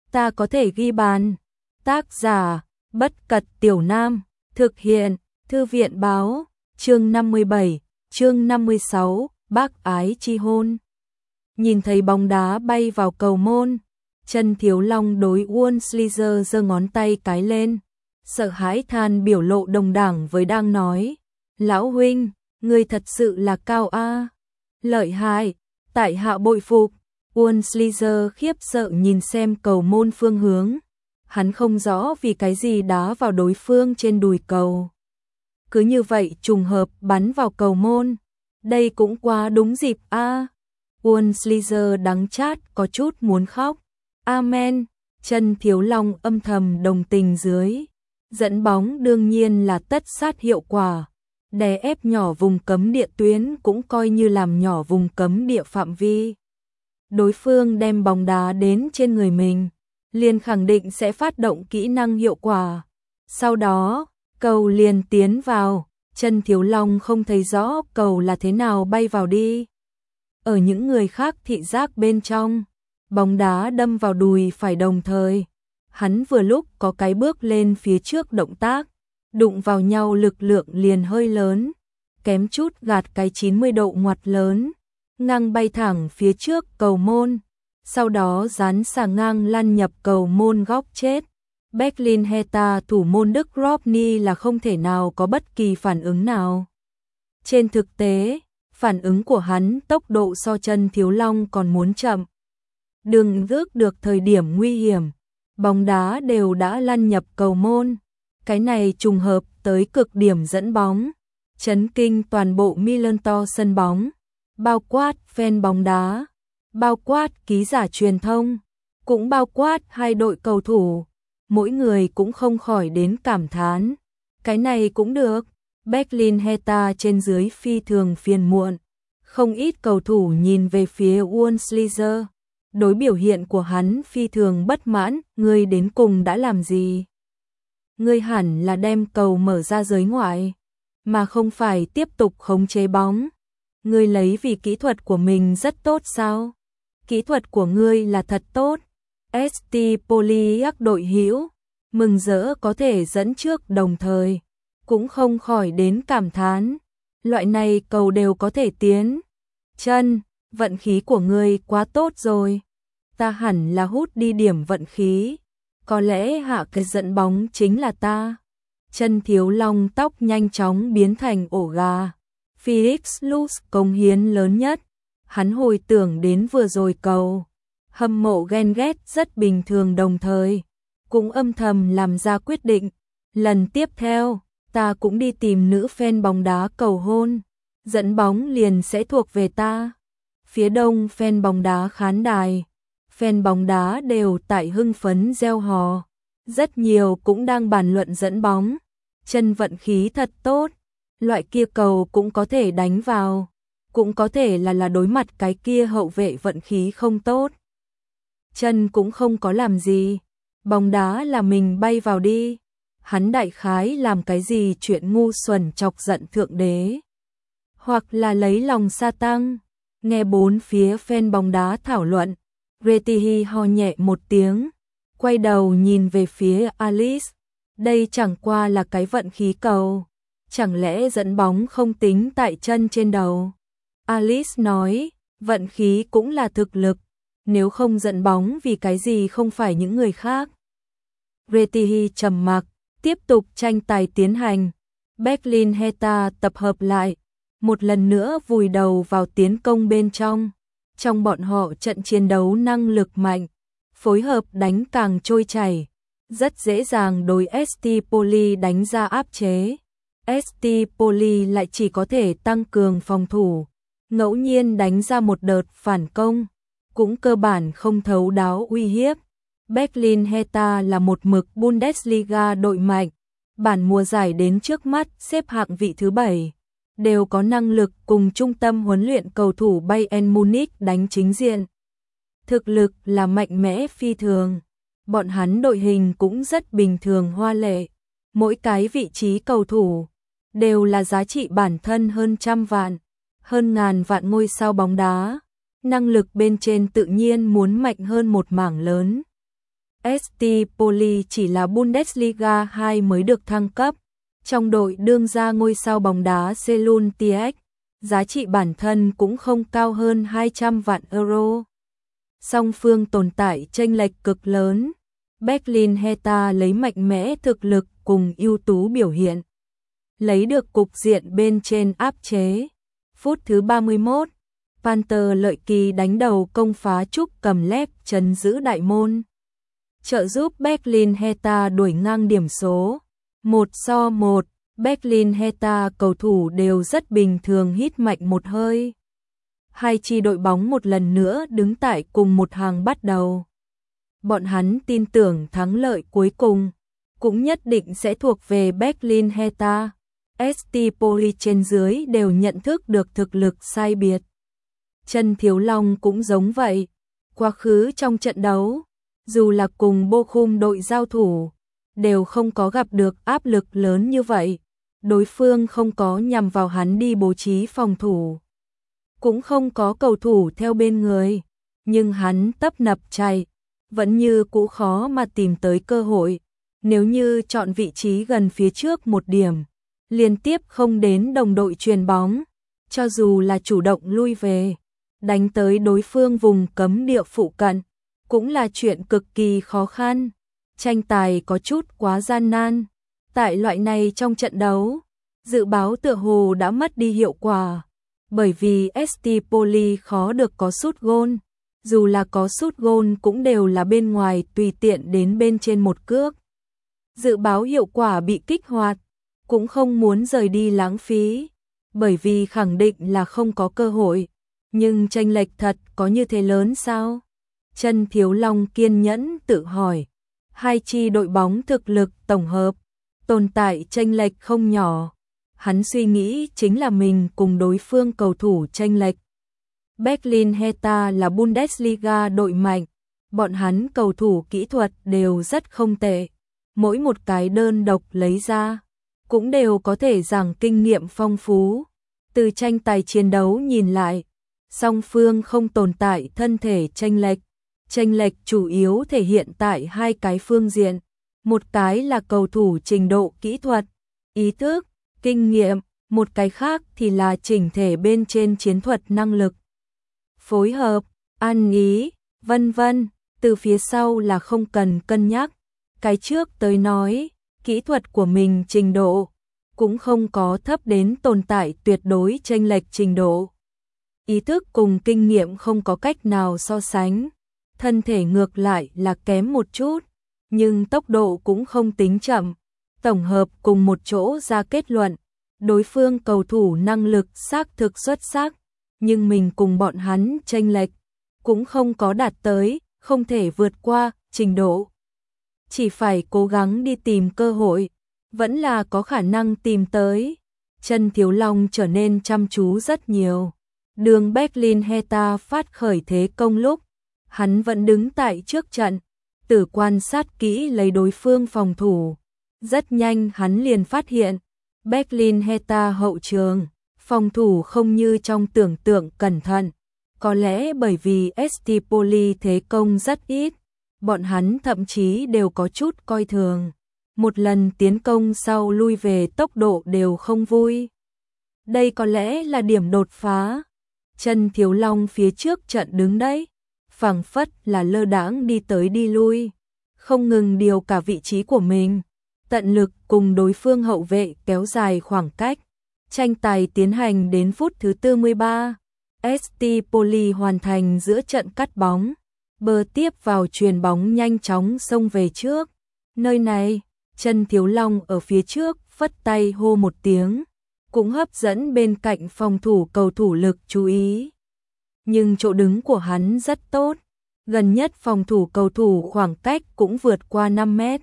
ta có thể ghi bàn. Tác giả, Bất Cật Tiểu Nam, thực hiện, Thư viện Báo, chương 57, chương 56, bác ái chi hôn. Nhìn thấy bóng đá bay vào cầu môn, Trần Thiếu Long đối Wurmsleder giơ ngón tay cái lên, sợ hãi than biểu lộ đồng đẳng với đang nói. Lão huynh, người thật sự là cao a, lợi hại, tại hạ bội phục. Wurmsleder khiếp sợ nhìn xem cầu môn phương hướng. Hắn không rõ vì cái gì đá vào đối phương trên đùi cầu. Cứ như vậy trùng hợp bắn vào cầu môn. Đây cũng quá đúng dịp a. Wurmsleder đắng chát có chút muốn khóc. Amen, Trần Thiếu Long âm thầm đồng tình dưới. Dẫn bóng đương nhiên là tất sát hiệu quả. Đè ép nhỏ vùng cấm địa tuyến cũng coi như làm nhỏ vùng cấm địa phạm vi. Đối phương đem bóng đá đến trên người mình, liền khẳng định sẽ phát động kỹ năng hiệu quả. Sau đó, cầu liền tiến vào, Trần Thiếu Long không thấy rõ cầu là thế nào bay vào đi. Ở những người khác thị giác bên trong, bóng đá đâm vào đùi phải đồng thời. Hắn vừa lúc có cái bước lên phía trước động tác, đụng vào nhau lực lượng liền hơi lớn, kém chút gạt cái 90 độ ngoặt lớn, ngang bay thẳng phía trước cầu môn, sau đó dán xà ngang lăn nhập cầu môn góc chết. Berlin Hertha thủ môn Đức Robny là không thể nào có bất kỳ phản ứng nào. Trên thực tế, phản ứng của hắn tốc độ so Trần Thiếu Long còn muốn chậm. Đừng rước được thời điểm nguy hiểm, bóng đá đều đã lăn nhập cầu môn. Cái này trùng hợp tới cực điểm dẫn bóng, chấn kinh toàn bộ Millerntor sân bóng, bao quát fan bóng đá, bao quát ký giả truyền thông, cũng bao quát hai đội cầu thủ. Mỗi người cũng không khỏi đến cảm thán. Cái này cũng được. Berlin Hertha trên dưới phi thường phiền muộn. Không ít cầu thủ nhìn về phía Wurmsleder. Đối biểu hiện của hắn phi thường bất mãn. Ngươi đến cùng đã làm gì? Ngươi hẳn là đem cầu mở ra giới ngoại, mà không phải tiếp tục khống chế bóng. Ngươi lấy vì kỹ thuật của mình rất tốt sao? Kỹ thuật của ngươi là thật tốt. ST Poliac đội hữu mừng rỡ có thể dẫn trước đồng thời, cũng không khỏi đến cảm thán. Loại này cầu đều có thể tiến. Chân, vận khí của ngươi quá tốt rồi. Ta hẳn là hút đi điểm vận khí. Có lẽ hạ cái dẫn bóng chính là ta. Trần Thiếu Long tóc nhanh chóng biến thành ổ gà. Felix Luz cống hiến lớn nhất. Hắn hồi tưởng đến vừa rồi cầu. Hâm mộ ghen ghét rất bình thường đồng thời. Cũng âm thầm làm ra quyết định. Lần tiếp theo, ta cũng đi tìm nữ fan bóng đá cầu hôn. Dẫn bóng liền sẽ thuộc về ta. Phía đông fan bóng đá khán đài. Fan bóng đá đều tại hưng phấn reo hò. Rất nhiều cũng đang bàn luận dẫn bóng. Chân vận khí thật tốt. Loại kia cầu cũng có thể đánh vào. Cũng có thể là đối mặt cái kia hậu vệ vận khí không tốt. Chân cũng không có làm gì. Bóng đá là mình bay vào đi. Hắn đại khái làm cái gì chuyện ngu xuẩn chọc giận thượng đế. Hoặc là lấy lòng sa tăng. Nghe bốn phía fan bóng đá thảo luận. Retihi ho nhẹ một tiếng. Quay đầu nhìn về phía Alice. Đây chẳng qua là cái vận khí cầu. Chẳng lẽ dẫn bóng không tính tại chân trên đầu. Alice nói, vận khí cũng là thực lực. Nếu không dẫn bóng vì cái gì không phải những người khác. Retihi trầm mặc, tiếp tục tranh tài tiến hành. Berlin Hertha tập hợp lại, một lần nữa vùi đầu vào tiến công bên trong. Trong bọn họ trận chiến đấu năng lực mạnh, phối hợp đánh càng trôi chảy, rất dễ dàng đối ST Poli đánh ra áp chế. ST Poli lại chỉ có thể tăng cường phòng thủ, ngẫu nhiên đánh ra một đợt phản công, cũng cơ bản không thấu đáo uy hiếp. Berlin Hertha là một mực Bundesliga đội mạnh, bản mùa giải đến trước mắt xếp hạng vị thứ 7, đều có năng lực cùng trung tâm huấn luyện cầu thủ Bayern Munich đánh chính diện. Thực lực là mạnh mẽ phi thường, bọn hắn đội hình cũng rất bình thường hoa lệ, mỗi cái vị trí cầu thủ đều là giá trị bản thân hơn trăm vạn, hơn ngàn vạn ngôi sao bóng đá. Năng lực bên trên tự nhiên muốn mạnh hơn một mảng lớn. ST Poli chỉ là Bundesliga 2 mới được thăng cấp. Trong đội đương gia ngôi sao bóng đá Selun TX, giá trị bản thân cũng không cao hơn 200 vạn euro. Song phương tồn tại chênh lệch cực lớn. Berlin Hertha lấy mạnh mẽ thực lực cùng ưu tú biểu hiện, lấy được cục diện bên trên áp chế. Phút thứ 31, Panther Lợi Kỳ đánh đầu công phá Trúc Cầm Lép trấn giữ đại môn, trợ giúp Berlin Hertha đuổi ngang điểm số 1-1. Berlin Hertha cầu thủ đều rất bình thường hít mạnh một hơi. Hai chi đội bóng một lần nữa đứng tại cùng một hàng bắt đầu. Bọn hắn tin tưởng thắng lợi cuối cùng cũng nhất định sẽ thuộc về Berlin Hertha. ST Poli trên dưới đều nhận thức được thực lực sai biệt. Trần Thiếu Long cũng giống vậy. Quá khứ trong trận đấu, dù là cùng Bochum đội giao thủ, đều không có gặp được áp lực lớn như vậy. Đối phương không có nhằm vào hắn đi bố trí phòng thủ, cũng không có cầu thủ theo bên người, nhưng hắn tấp nập chạy, vẫn như cũ khó mà tìm tới cơ hội. Nếu như chọn vị trí gần phía trước một điểm, liên tiếp không đến đồng đội chuyền bóng, cho dù là chủ động lui về, đánh tới đối phương vùng cấm địa phụ cận, cũng là chuyện cực kỳ khó khăn. Tranh tài có chút quá gian nan. Tại loại này trong trận đấu, dự báo tựa hồ đã mất đi hiệu quả, bởi vì ST Poli khó được có sút gôn, dù là có sút gôn cũng đều là bên ngoài tùy tiện đến bên trên một cước. Dự báo hiệu quả bị kích hoạt, cũng không muốn rời đi lãng phí, bởi vì khẳng định là không có cơ hội, nhưng chênh lệch thật có như thế lớn sao? Trần Thiếu Long kiên nhẫn tự hỏi, hai chi đội bóng thực lực tổng hợp, tồn tại chênh lệch không nhỏ. Hắn suy nghĩ chính là mình cùng đối phương cầu thủ chênh lệch. Berlin Hertha là Bundesliga đội mạnh, bọn hắn cầu thủ kỹ thuật đều rất không tệ, mỗi một cái đơn độc lấy ra cũng đều có thể giảng kinh nghiệm phong phú. Từ tranh tài chiến đấu nhìn lại, song phương không tồn tại thân thể chênh lệch chủ yếu thể hiện tại hai cái phương diện, một cái là cầu thủ trình độ kỹ thuật, ý thức, kinh nghiệm, một cái khác thì là chỉnh thể bên trên chiến thuật năng lực, phối hợp, ăn ý, vân vân. Từ phía sau là không cần cân nhắc, cái trước tới nói, kỹ thuật của mình trình độ cũng không có thấp đến tồn tại tuyệt đối chênh lệch trình độ. Ý thức cùng kinh nghiệm không có cách nào so sánh, thân thể ngược lại là kém một chút, nhưng tốc độ cũng không tính chậm. Tổng hợp cùng một chỗ ra kết luận, đối phương cầu thủ năng lực xác thực xuất sắc, nhưng mình cùng bọn hắn chênh lệch cũng không có đạt tới, không thể vượt qua trình độ. Chỉ phải cố gắng đi tìm cơ hội, vẫn là có khả năng tìm tới. Trần Thiếu Long trở nên chăm chú rất nhiều. Đường Berlin Hertha phát khởi thế công lúc, hắn vẫn đứng tại trước trận, tử quan sát kỹ lấy đối phương phòng thủ. Rất nhanh hắn liền phát hiện, Berlin Hertha hậu trường, phòng thủ không như trong tưởng tượng cẩn thận. Có lẽ bởi vì ST Poli thế công rất ít, bọn hắn thậm chí đều có chút coi thường. Một lần tiến công sau lui về tốc độ đều không vui. Đây có lẽ là điểm đột phá. Trần Thiếu Long phía trước trận đứng đấy, phảng phất là lơ đãng đi tới đi lui, không ngừng điều cả vị trí của mình, tận lực cùng đối phương hậu vệ kéo dài khoảng cách. Tranh tài tiến hành đến phút thứ 43, ST Poli hoàn thành giữa trận cắt bóng, bờ tiếp vào chuyền bóng nhanh chóng xông về trước. Nơi này, Trần Thiếu Long ở phía trước phất tay hô một tiếng, cũng hấp dẫn bên cạnh phòng thủ cầu thủ lực chú ý. Nhưng chỗ đứng của hắn rất tốt, gần nhất phòng thủ cầu thủ khoảng cách cũng vượt qua 5 mét.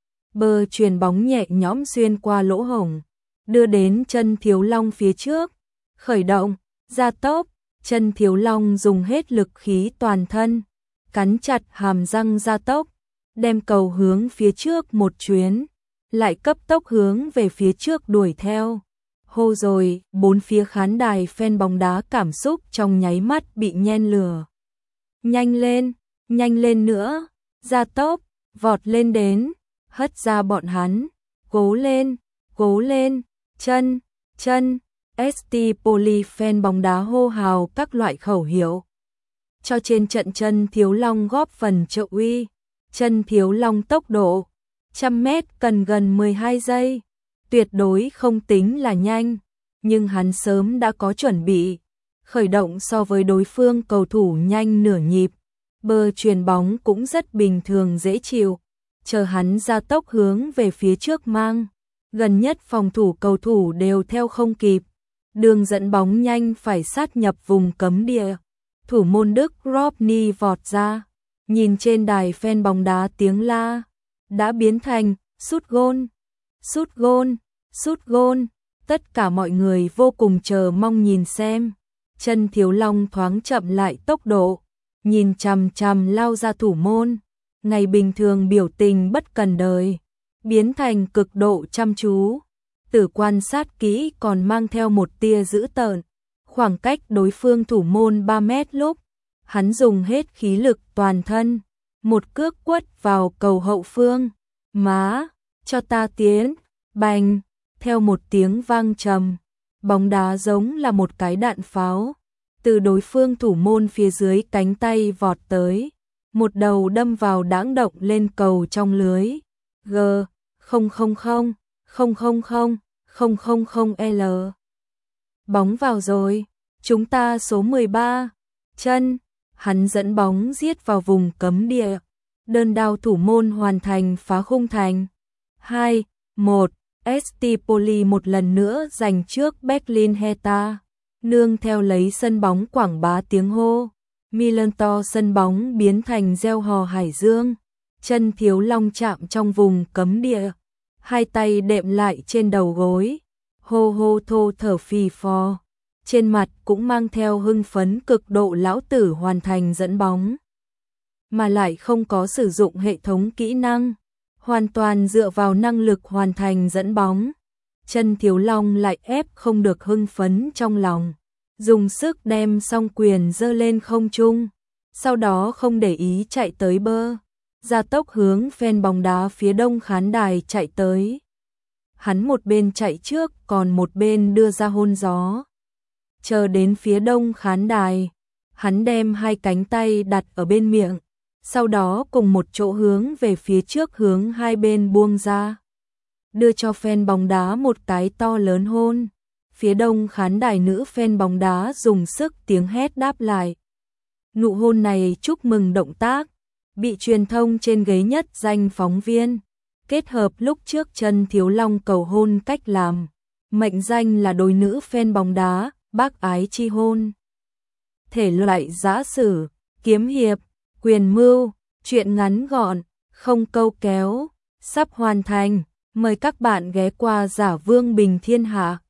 Bờ chuyền bóng nhẹ nhõm xuyên qua lỗ hổng, đưa đến Trần Thiếu Long phía trước, khởi động, gia tốc. Trần Thiếu Long dùng hết lực khí toàn thân, cắn chặt hàm răng gia tốc, đem cầu hướng phía trước một chuyến, lại cấp tốc hướng về phía trước đuổi theo. Hô rồi, bốn phía khán đài fan bóng đá cảm xúc trong nháy mắt bị nhen lửa. Nhanh lên nữa, gia tốc, vọt lên đến, hất ra bọn hắn, cố lên, chân, chân, ST Poli fan bóng đá hô hào các loại khẩu hiệu. Cho trên trận Chân Thiếu Long góp phần trợ uy. Chân Thiếu Long tốc độ 100m cần gần 12 giây, tuyệt đối không tính là nhanh, nhưng hắn sớm đã có chuẩn bị, khởi động so với đối phương cầu thủ nhanh nửa nhịp, bờ chuyền bóng cũng rất bình thường dễ chịu, chờ hắn ra tốc hướng về phía trước mang, gần nhất phòng thủ cầu thủ đều theo không kịp, đường dẫn bóng nhanh phải sát nhập vùng cấm địa, thủ môn Đức Robney vọt ra, nhìn trên đài fan bóng đá tiếng la, đã biến thành sút gôn, sút gôn, sút gôn, tất cả mọi người vô cùng chờ mong nhìn xem. Chân Thiếu Long thoáng chậm lại tốc độ, nhìn chằm chằm lao ra thủ môn, ngày bình thường biểu tình bất cần đời, biến thành cực độ chăm chú, từ quan sát kỹ còn mang theo một tia dữ tợn, khoảng cách đối phương thủ môn 3 mét lúc, hắn dùng hết khí lực toàn thân, một cước quất vào cầu hậu phương, má, cho ta tiến, bành, theo một tiếng vang trầm, bóng đá giống là một cái đạn pháo, từ đối phương thủ môn phía dưới cánh tay vọt tới, một đầu đâm vào đãng động lên cầu trong lưới, G000000L. Bóng vào rồi, chúng ta số 13, Chân, hắn dẫn bóng giết vào vùng cấm địa, đơn đao thủ môn hoàn thành phá khung thành. 2-1, ST Poli một lần nữa giành trước Berlin Hertha, nương theo lấy sân bóng quảng bá tiếng hô, Milan to sân bóng biến thành reo hò hải dương, Chân Thiếu Long chạm trong vùng cấm địa, hai tay đệm lại trên đầu gối, hô hô thô thở phì phò, trên mặt cũng mang theo hưng phấn cực độ, lão tử hoàn thành dẫn bóng, mà lại không có sử dụng hệ thống kỹ năng, hoàn toàn dựa vào năng lực hoàn thành dẫn bóng. Chân Thiếu Long lại ép không được hưng phấn trong lòng, dùng sức đem song quyền giơ lên không trung, sau đó không để ý chạy tới bơ, ra tốc hướng fan bóng đá phía đông khán đài chạy tới. Hắn một bên chạy trước còn một bên đưa ra hôn gió. Chờ đến phía đông khán đài, hắn đem hai cánh tay đặt ở bên miệng, sau đó cùng một chỗ hướng về phía trước hướng hai bên buông ra, đưa cho fan bóng đá một cái to lớn hôn. Phía đông khán đài nữ fan bóng đá dùng sức tiếng hét đáp lại. Nụ hôn này chúc mừng động tác, bị truyền thông trên ghế nhất danh phóng viên, kết hợp lúc trước Chân Thiếu Long cầu hôn cách làm, mệnh danh là đôi nữ fan bóng đá, bác ái chi hôn. Thể loại giã sử, kiếm hiệp, quyền mưu, truyện ngắn gọn, không câu kéo, sắp hoàn thành, mời các bạn ghé qua Giả Vương Bình Thiên Hạ.